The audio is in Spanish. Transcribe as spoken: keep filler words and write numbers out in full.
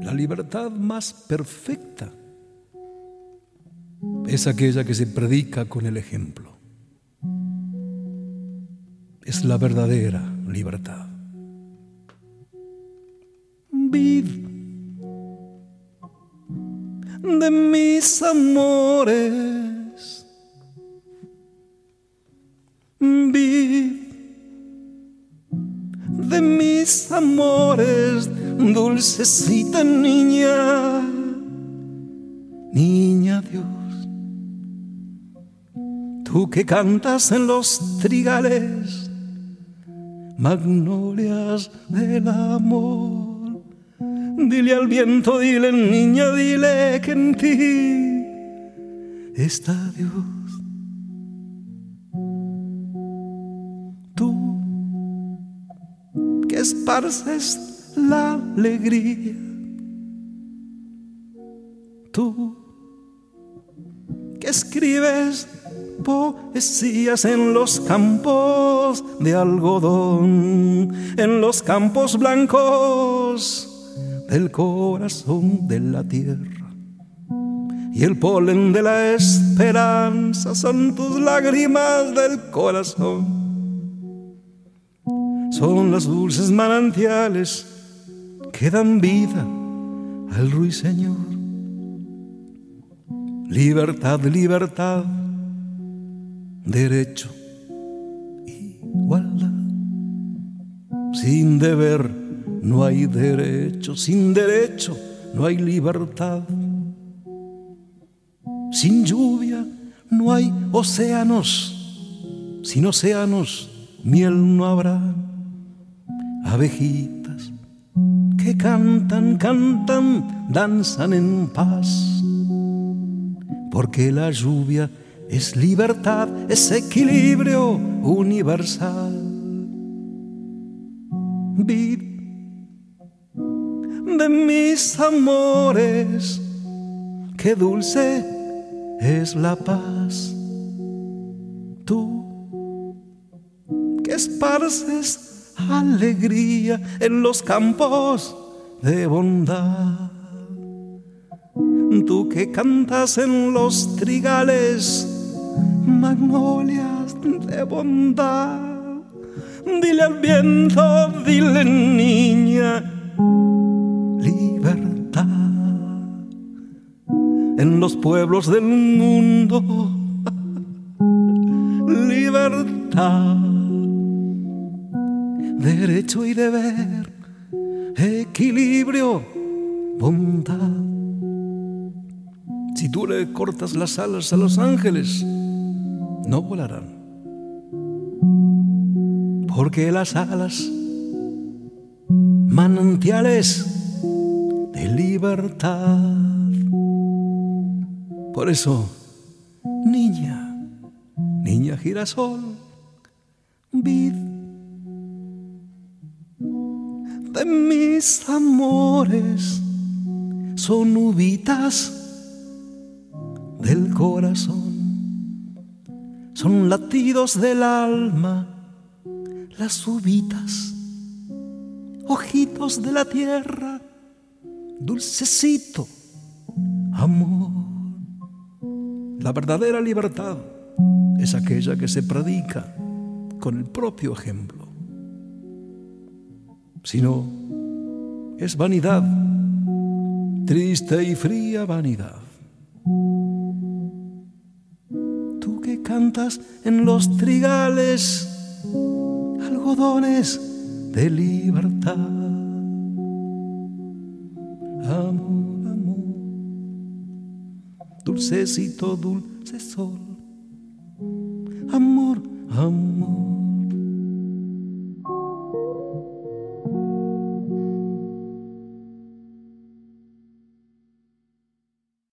La libertad más perfecta es aquella que se predica con el ejemplo. Es la verdadera libertad. Vid de mis amores, vid de mis amores, dulcecita niña, niña Dios. Tú que cantas en los trigales, magnolias del amor, dile al viento, dile niña, dile que en ti está Dios. Tú que esparces la alegría, tú que escribes poesías en los campos de algodón, en los campos blancos del corazón de la tierra, y el polen de la esperanza son tus lágrimas del corazón, son los dulces manantiales que dan vida al ruiseñor. Libertad, libertad, derecho, igualdad. Sin deber no hay derecho, sin derecho no hay libertad. Sin lluvia no hay océanos, sin océanos miel no habrá. Abejitas que cantan, cantan, danzan en paz, porque la lluvia es libertad, es equilibrio universal. Vid de mis amores, qué dulce es la paz. Tú que esparces alegría en los campos de bondad, tú que cantas en los trigales magnolias de bondad, dile al viento, dile niña, libertad. En los pueblos del mundo, libertad. Derecho y deber, equilibrio, bondad. Si tú le cortas las alas a los ángeles, no volarán, porque las alas, manantiales de libertad. Por eso, niña, niña girasol, vid de mis amores, son uvitas del corazón, son latidos del alma, las uvitas, ojitos de la tierra, dulcecito amor. La verdadera libertad es aquella que se predica con el propio ejemplo. Si no, es vanidad, triste y fría vanidad. Tú que cantas en los trigales algodones de libertad. Amor, amor, dulcecito, dulce sol. Amor, amor.